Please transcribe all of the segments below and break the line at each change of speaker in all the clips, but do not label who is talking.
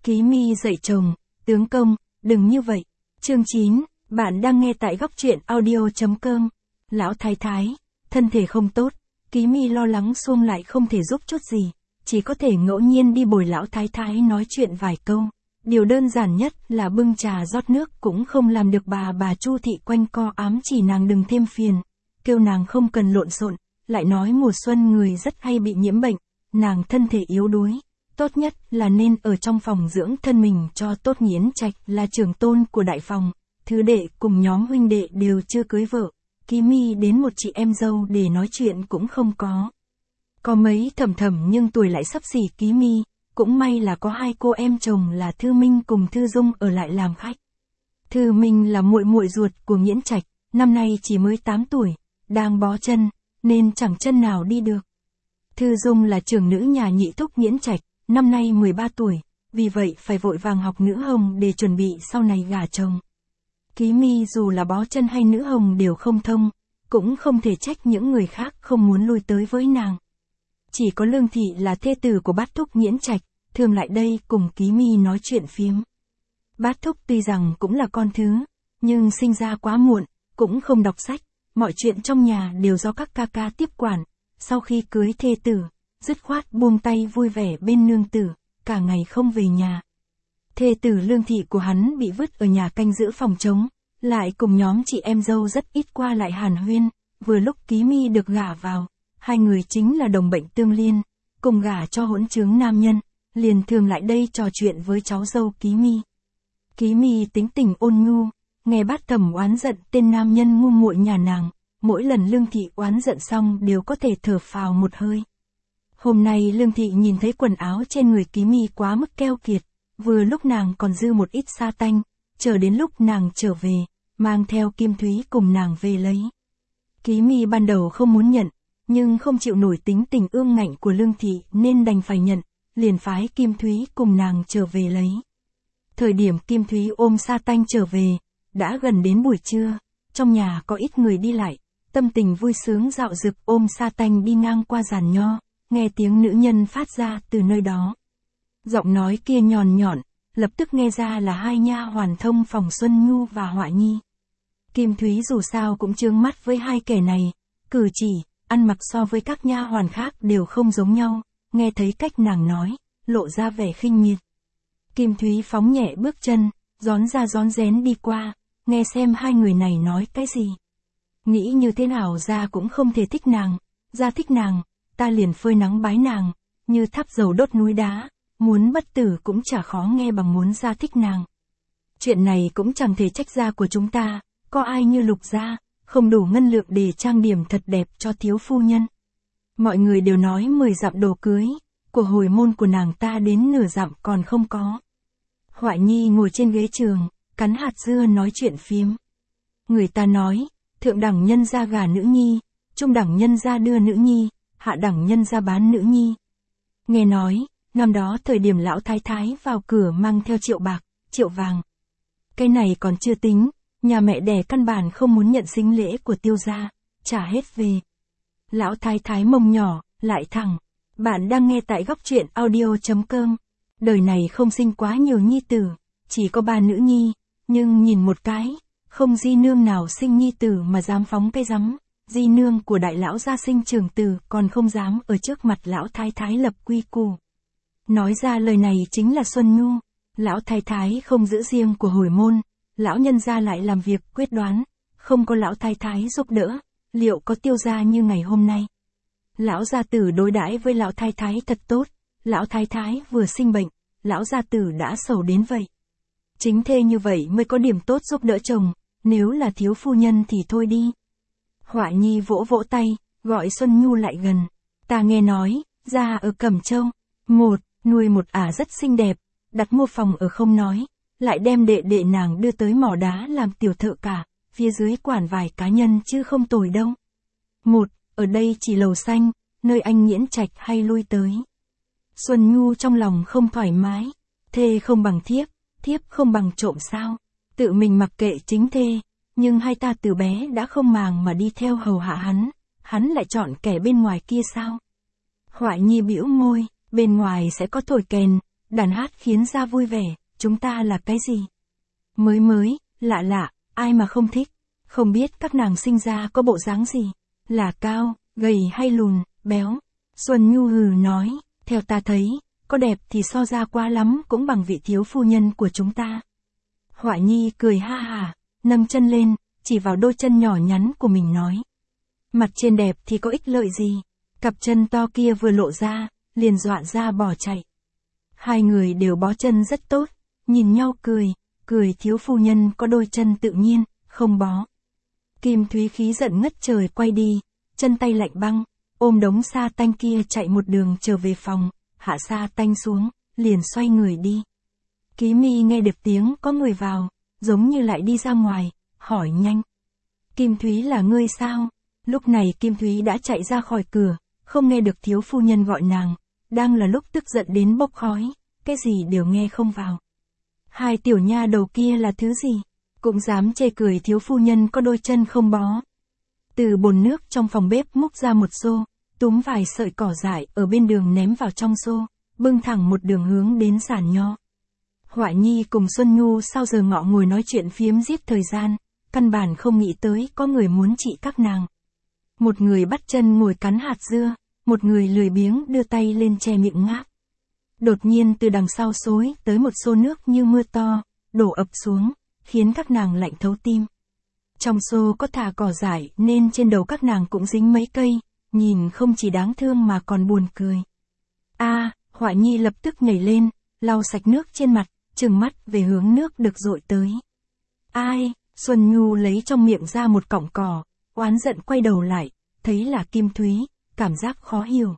Ký Mi dạy chồng, tướng công, đừng như vậy. Chương 9, bạn đang nghe tại góc truyện audio.com. Lão thái thái, thân thể không tốt, Ký Mi lo lắng xuông lại không thể giúp chút gì, chỉ có thể ngẫu nhiên đi bồi lão thái thái nói chuyện vài câu. Điều đơn giản nhất là bưng trà rót nước cũng không làm được bà Chu thị quanh co ám chỉ nàng đừng thêm phiền, kêu nàng không cần lộn xộn, lại nói mùa xuân người rất hay bị nhiễm bệnh, nàng thân thể yếu đuối, tốt nhất là nên ở trong phòng dưỡng thân mình cho tốt. Nghiễn Trạch là trưởng tôn của đại phòng, thứ đệ cùng nhóm huynh đệ đều chưa cưới vợ, Ký Mi đến một chị em dâu để nói chuyện cũng không có. Có mấy thầm nhưng tuổi lại sắp xỉ Ký Mi, cũng may là có hai cô em chồng là Thư Minh cùng Thư Dung ở lại làm khách. Thư Minh là muội muội ruột của Nghiễn Trạch, năm nay chỉ mới 8 tuổi, đang bó chân, nên chẳng chân nào đi được. Thư Dung là trưởng nữ nhà nhị thúc Nghiễn Trạch, năm nay 13 tuổi, vì vậy phải vội vàng học nữ hồng để chuẩn bị sau này gả chồng. Ký Mi dù là bó chân hay nữ hồng đều không thông, cũng không thể trách những người khác không muốn lui tới với nàng. Chỉ có Lương Thị là thê tử của bát thúc Nghiễn Trạch, thường lại đây cùng Ký Mi nói chuyện phiếm. Bát thúc tuy rằng cũng là con thứ, nhưng sinh ra quá muộn, cũng không đọc sách, mọi chuyện trong nhà đều do các ca ca tiếp quản. Sau khi cưới thê tử, dứt khoát buông tay vui vẻ bên nương tử, cả ngày không về nhà. Thê tử Lương Thị của hắn bị vứt ở nhà canh giữ phòng trống, lại cùng nhóm chị em dâu rất ít qua lại hàn huyên, vừa lúc Ký Mi được gả vào, hai người chính là đồng bệnh tương liên, cùng gả cho hỗn trướng nam nhân, liền thường lại đây trò chuyện với cháu dâu Ký Mi. Ký Mi tính tình ôn nhu, nghe bát thẩm oán giận tên nam nhân ngu muội nhà nàng, mỗi lần Lương Thị oán giận xong đều có thể thở phào một hơi. Hôm nay Lương Thị nhìn thấy quần áo trên người Ký Mi quá mức keo kiệt, vừa lúc nàng còn dư một ít sa tanh, chờ đến lúc nàng trở về, mang theo Kim Thúy cùng nàng về lấy. Ký Mi ban đầu không muốn nhận, nhưng không chịu nổi tính tình ương ngạnh của Lương Thị nên đành phải nhận, liền phái Kim Thúy cùng nàng trở về lấy. Thời điểm Kim Thúy ôm sa tanh trở về, đã gần đến buổi trưa, trong nhà có ít người đi lại, tâm tình vui sướng dạo dực ôm sa tanh đi ngang qua giàn nho, nghe tiếng nữ nhân phát ra từ nơi đó. Giọng nói kia nhọn nhọn, lập tức nghe ra là hai nha hoàn thông phòng Xuân Nhu và Họa Nhi. Kim Thúy dù sao cũng chướng mắt với hai kẻ này, cử chỉ, ăn mặc so với các nha hoàn khác đều không giống nhau, nghe thấy cách nàng nói, lộ ra vẻ khinh miệt. Kim Thúy phóng nhẹ bước chân, rón ra rón rén đi qua, nghe xem hai người này nói cái gì. Nghĩ như thế nào ra cũng không thể thích nàng, ra thích nàng, ta liền phơi nắng bái nàng, như thắp dầu đốt núi đá, muốn bất tử cũng chả khó nghe bằng muốn ra thích nàng. Chuyện này cũng chẳng thể trách gia của chúng ta, có ai như Lục gia, không đủ ngân lượng để trang điểm thật đẹp cho thiếu phu nhân. Mọi người đều nói 10 dặm đồ cưới, của hồi môn của nàng ta đến nửa dặm còn không có. Họa Nhi ngồi trên ghế trường, cắn hạt dưa nói chuyện phiếm. Người ta nói, thượng đẳng nhân gia gả nữ nhi, trung đẳng nhân gia đưa nữ nhi, hạ đẳng nhân gia bán nữ nhi. Nghe nói, năm đó thời điểm lão thái thái vào cửa mang theo triệu bạc, triệu vàng. Cái này còn chưa tính, nhà mẹ đẻ căn bản không muốn nhận sính lễ của Tiêu gia, trả hết về. Lão thái thái mông nhỏ, lại thẳng. Bạn đang nghe tại góc truyện audio.com. Đời này không sinh quá nhiều nhi tử, chỉ có 3 nữ nhi, nhưng nhìn một cái, không di nương nào sinh nhi tử mà dám phóng cái rắm, di nương của đại lão gia sinh trưởng tử còn không dám ở trước mặt lão thái thái lập quy củ. Nói ra lời này chính là Xuân Nhu, lão thái thái không giữ riêng của hồi môn, lão nhân gia lại làm việc quyết đoán, không có lão thái thái giúp đỡ, liệu có Tiêu gia như ngày hôm nay. Lão gia tử đối đãi với lão thái thái thật tốt, lão thái thái vừa sinh bệnh, lão gia tử đã sầu đến vậy. Chính thê như vậy mới có điểm tốt giúp đỡ chồng, nếu là thiếu phu nhân thì thôi đi. Họa Nhi vỗ vỗ tay, gọi Xuân Nhu lại gần. Ta nghe nói, gia ở Cẩm Châu, nuôi một ả rất xinh đẹp, đặt mua phòng ở không nói, lại đem đệ đệ nàng đưa tới mỏ đá làm tiểu thợ cả, phía dưới quản vài cá nhân chứ không tồi đâu. Ở đây chỉ lầu xanh, nơi anh Nghiễn Trạch hay lui tới. Xuân Nhu trong lòng không thoải mái, thê không bằng thiếp, thiếp không bằng trộm sao, tự mình mặc kệ chính thê, nhưng hai ta từ bé đã không màng mà đi theo hầu hạ hắn lại chọn kẻ bên ngoài kia sao. Họa Nhi bĩu môi, bên ngoài sẽ có thổi kèn, đàn hát khiến ra vui vẻ, chúng ta là cái gì? Mới, lạ lạ, ai mà không thích, không biết các nàng sinh ra có bộ dáng gì, là cao, gầy hay lùn, béo. Xuân Nhu hừ nói, theo ta thấy, có đẹp thì so ra quá lắm cũng bằng vị thiếu phu nhân của chúng ta. Họa Nhi cười ha hà, nâng chân lên, chỉ vào đôi chân nhỏ nhắn của mình nói. Mặt trên đẹp thì có ích lợi gì, cặp chân to kia vừa lộ ra, liền dọa ra bỏ chạy. Hai người đều bó chân rất tốt, nhìn nhau cười thiếu phu nhân có đôi chân tự nhiên, không bó. Kim Thúy khí giận ngất trời quay đi, chân tay lạnh băng, ôm đống sa tanh kia chạy một đường trở về phòng, hạ sa tanh xuống, liền xoay người đi. Ký Mi nghe được tiếng có người vào, giống như lại đi ra ngoài, hỏi nhanh. Kim Thúy là ngươi sao? Lúc này Kim Thúy đã chạy ra khỏi cửa, không nghe được thiếu phu nhân gọi nàng, đang là lúc tức giận đến bốc khói, cái gì đều nghe không vào. Hai tiểu nha đầu kia là thứ gì? Cũng dám chê cười thiếu phu nhân có đôi chân không bó. Từ bồn nước trong phòng bếp múc ra một xô, túm vài sợi cỏ dại ở bên đường ném vào trong xô, bưng thẳng một đường hướng đến giàn nho. Họa Nhi cùng Xuân Nhu sau giờ ngọ ngồi nói chuyện phiếm giết thời gian, căn bản không nghĩ tới có người muốn trị các nàng. Một người bắt chân ngồi cắn hạt dưa, một người lười biếng đưa tay lên che miệng ngáp. Đột nhiên từ đằng sau xối tới một xô nước như mưa to, đổ ập xuống, khiến các nàng lạnh thấu tim. Trong xô có thả cỏ dại nên trên đầu các nàng cũng dính mấy cây, nhìn không chỉ đáng thương mà còn buồn cười. Họa Nhi lập tức nhảy lên, lau sạch nước trên mặt, trừng mắt về hướng nước được dội tới. Ai? Xuân Nhu lấy trong miệng ra một cọng cỏ, oán giận quay đầu lại, thấy là Kim Thúy, cảm giác khó hiểu.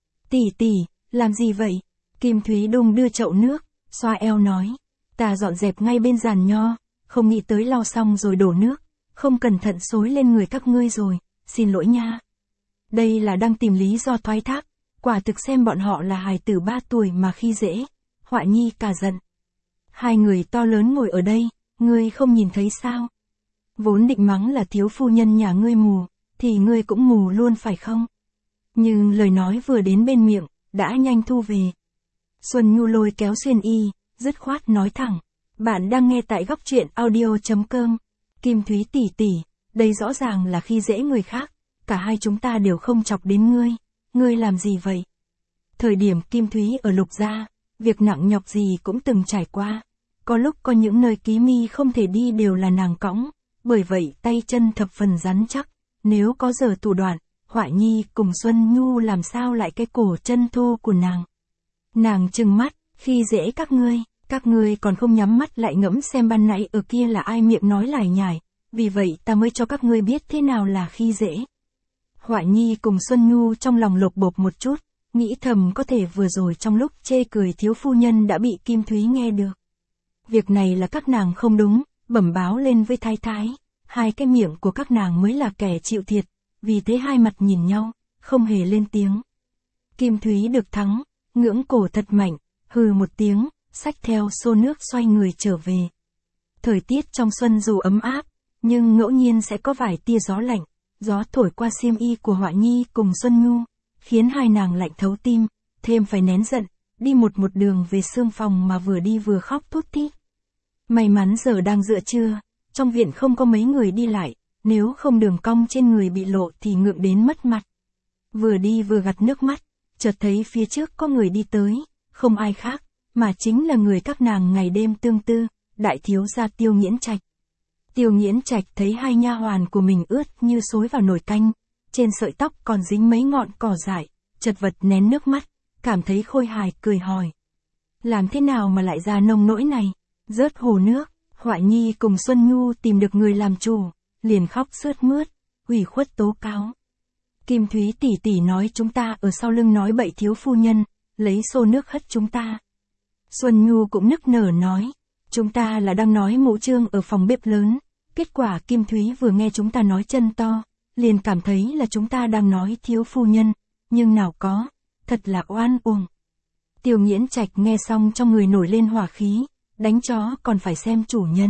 Tỷ, làm gì vậy? Kim Thúy đung đưa chậu nước, xoa eo nói. Ta dọn dẹp ngay bên giàn nho, không nghĩ tới lau xong rồi đổ nước, không cẩn thận xối lên người các ngươi rồi, xin lỗi nha. Đây là đang tìm lý do thoái thác, quả thực xem bọn họ là hài tử 3 tuổi mà khi dễ. Họa Nhi cả giận. Hai người to lớn ngồi ở đây, ngươi không nhìn thấy sao? Vốn định mắng là thiếu phu nhân nhà ngươi mù, thì ngươi cũng mù luôn phải không? Nhưng lời nói vừa đến bên miệng, đã nhanh thu về. Xuân Nhu lôi kéo Xuyên Y, dứt khoát nói thẳng. Bạn đang nghe tại góc truyện audio.com. Kim Thúy tỷ, đây rõ ràng là khi dễ người khác, cả hai chúng ta đều không chọc đến ngươi làm gì vậy? Thời điểm Kim Thúy ở Lục gia, việc nặng nhọc gì cũng từng trải qua. Có lúc có những nơi Ký Mi không thể đi đều là nàng cõng, bởi vậy tay chân thập phần rắn chắc, nếu có giờ thủ đoạn, Họa Nhi cùng Xuân Nhu làm sao lại cái cổ chân thô của nàng. Nàng trừng mắt, khi dễ các ngươi còn không nhắm mắt lại ngẫm xem ban nãy ở kia là ai miệng nói lải nhải, vì vậy ta mới cho các ngươi biết thế nào là khi dễ. Họa Nhi cùng Xuân Nhu trong lòng lột bột một chút, nghĩ thầm có thể vừa rồi trong lúc chê cười thiếu phu nhân đã bị Kim Thúy nghe được. Việc này là các nàng không đúng, bẩm báo lên với thái thái, hai cái miệng của các nàng mới là kẻ chịu thiệt, vì thế hai mặt nhìn nhau, không hề lên tiếng. Kim Thúy được thắng, ngưỡng cổ thật mạnh, hừ một tiếng, xách theo xô nước xoay người trở về. Thời tiết trong xuân dù ấm áp, nhưng ngẫu nhiên sẽ có vài tia gió lạnh, gió thổi qua xiêm y của Họa Nhi cùng Xuân Nhu, khiến hai nàng lạnh thấu tim, thêm phải nén giận, đi một đường về sương phòng mà vừa đi vừa khóc thút thít. May mắn giờ đang giữa trưa, trong viện không có mấy người đi lại, nếu không đường cong trên người bị lộ thì ngượng đến mất mặt. Vừa đi vừa gặt nước mắt, chợt thấy phía trước có người đi tới, không ai khác, mà chính là người các nàng ngày đêm tương tư, đại thiếu gia Tiêu Nghiễn Trạch. Tiêu Nghiễn Trạch thấy hai nha hoàn của mình ướt như xối vào nồi canh, trên sợi tóc còn dính mấy ngọn cỏ dại, chật vật nén nước mắt, cảm thấy khôi hài cười hỏi. Làm thế nào mà lại ra nông nỗi này? Rớt hồ nước, Họa Nhi cùng Xuân Nhu tìm được người làm chủ, liền khóc sướt mướt, ủy khuất tố cáo. Kim Thúy tỷ nói chúng ta ở sau lưng nói bậy thiếu phu nhân, lấy xô nước hất chúng ta. Xuân Nhu cũng nức nở nói, chúng ta là đang nói mụ Trương ở phòng bếp lớn, kết quả Kim Thúy vừa nghe chúng ta nói chân to, liền cảm thấy là chúng ta đang nói thiếu phu nhân, nhưng nào có, thật là oan uổng. Tiêu Nghiễn Trạch nghe xong trong người nổi lên hỏa khí, đánh chó còn phải xem chủ nhân.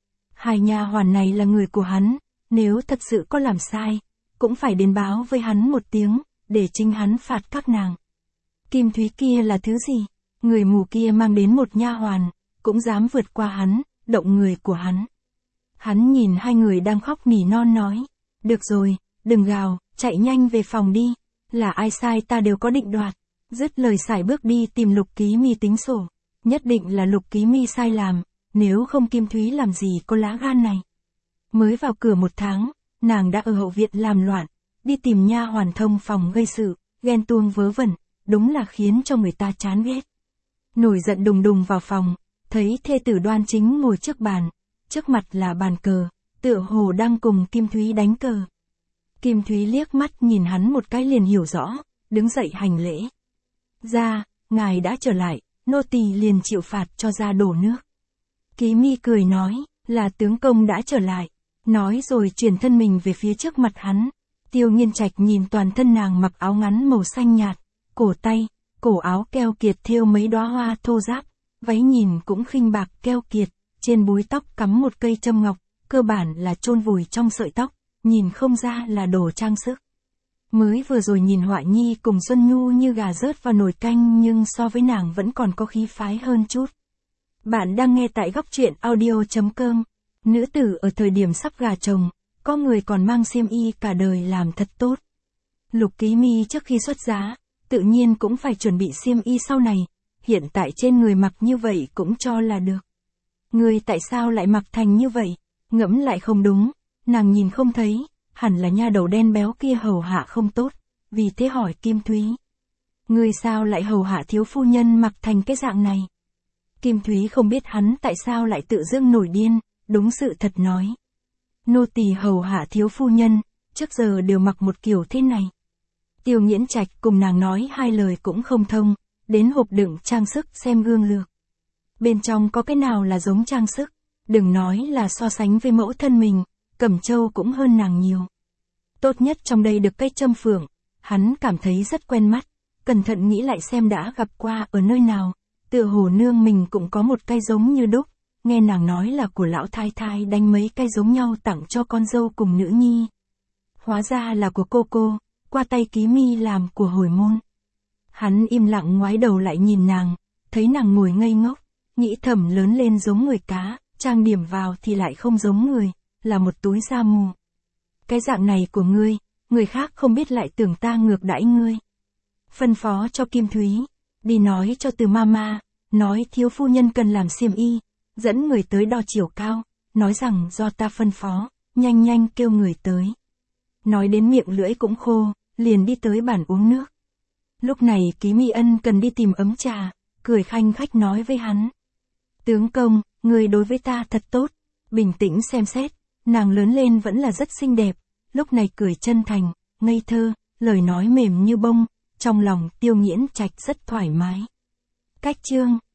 Hai nha hoàn này là người của hắn, nếu thật sự có làm sai, cũng phải đến báo với hắn một tiếng, để chính hắn phạt các nàng. Kim Thúy kia là thứ gì? Người mù kia mang đến một nha hoàn, cũng dám vượt qua hắn, động người của hắn. Hắn nhìn hai người đang khóc nỉ non nói, được rồi, đừng gào, chạy nhanh về phòng đi, là ai sai ta đều có định đoạt. Dứt lời sải bước đi tìm Lục Ký Mi tính sổ, nhất định là Lục Ký Mi sai làm, nếu không Kim Thúy làm gì có lá gan này. Mới vào cửa 1 tháng, nàng đã ở hậu viện làm loạn, đi tìm nha hoàn thông phòng gây sự, ghen tuông vớ vẩn, đúng là khiến cho người ta chán ghét. Nổi giận đùng đùng vào phòng, thấy thê tử Đoan Chính ngồi trước bàn, trước mặt là bàn cờ, tựa hồ đang cùng Kim Thúy đánh cờ. Kim Thúy liếc mắt nhìn hắn một cái liền hiểu rõ, đứng dậy hành lễ. Ra, ngài đã trở lại, nô tỳ liền chịu phạt cho ra đổ nước. Ký Mi cười nói, là tướng công đã trở lại, nói rồi chuyển thân mình về phía trước mặt hắn. Tiêu Nghiên Trạch nhìn toàn thân nàng mặc áo ngắn màu xanh nhạt, cổ áo keo kiệt thêu mấy đóa hoa thô ráp, váy nhìn cũng khinh bạc keo kiệt, trên búi tóc cắm một cây châm ngọc, cơ bản là chôn vùi trong sợi tóc, nhìn không ra là đồ trang sức. Mới vừa rồi nhìn Họa Nhi cùng Xuân Nhu như gà rớt vào nồi canh nhưng so với nàng vẫn còn có khí phái hơn chút. Bạn đang nghe tại góc truyện audio.com. Nữ tử ở thời điểm sắp gả chồng, có người còn mang xiêm y cả đời làm thật tốt. Lục Ký Mi trước khi xuất giá, tự nhiên cũng phải chuẩn bị xiêm y sau này, hiện tại trên người mặc như vậy cũng cho là được. Người tại sao lại mặc thành như vậy? Ngẫm lại không đúng, nàng nhìn không thấy, hẳn là nha đầu đen béo kia hầu hạ không tốt, vì thế hỏi Kim Thúy. Người sao lại hầu hạ thiếu phu nhân mặc thành cái dạng này? Kim Thúy không biết hắn tại sao lại tự dưng nổi điên, đúng sự thật nói. Nô tỳ hầu hạ thiếu phu nhân, trước giờ đều mặc một kiểu thế này. Tiêu Nghiễn Trạch cùng nàng nói hai lời cũng không thông, đến hộp đựng trang sức xem gương lược. Bên trong có cái nào là giống trang sức, đừng nói là so sánh với mẫu thân mình, Cẩm Châu cũng hơn nàng nhiều. Tốt nhất trong đây được cây châm phượng, hắn cảm thấy rất quen mắt, cẩn thận nghĩ lại xem đã gặp qua ở nơi nào, tựa hồ nương mình cũng có một cây giống như đúc, nghe nàng nói là của lão thái thái đánh mấy cây giống nhau tặng cho con dâu cùng nữ nhi. Hóa ra là của cô, qua tay Ký Mi làm của hồi môn. Hắn im lặng ngoái đầu lại nhìn nàng, thấy nàng ngồi ngây ngốc, nghĩ thầm lớn lên giống người cá, trang điểm vào thì lại không giống người, là một túi da mù. Cái dạng này của ngươi, người khác không biết lại tưởng ta ngược đãi ngươi. Phân phó cho Kim Thúy, đi nói cho Từ Mama, nói thiếu phu nhân cần làm xiêm y, dẫn người tới đo chiều cao, nói rằng do ta phân phó, nhanh nhanh kêu người tới. Nói đến miệng lưỡi cũng khô, liền đi tới bàn uống nước. Lúc này Ký Mi ân cần đi tìm ấm trà, cười khanh khách nói với hắn. Tướng công, người đối với ta thật tốt, bình tĩnh xem xét, nàng lớn lên vẫn là rất xinh đẹp, lúc này cười chân thành, ngây thơ, lời nói mềm như bông, trong lòng Tiêu Nghiễn Trạch rất thoải mái. Cách chương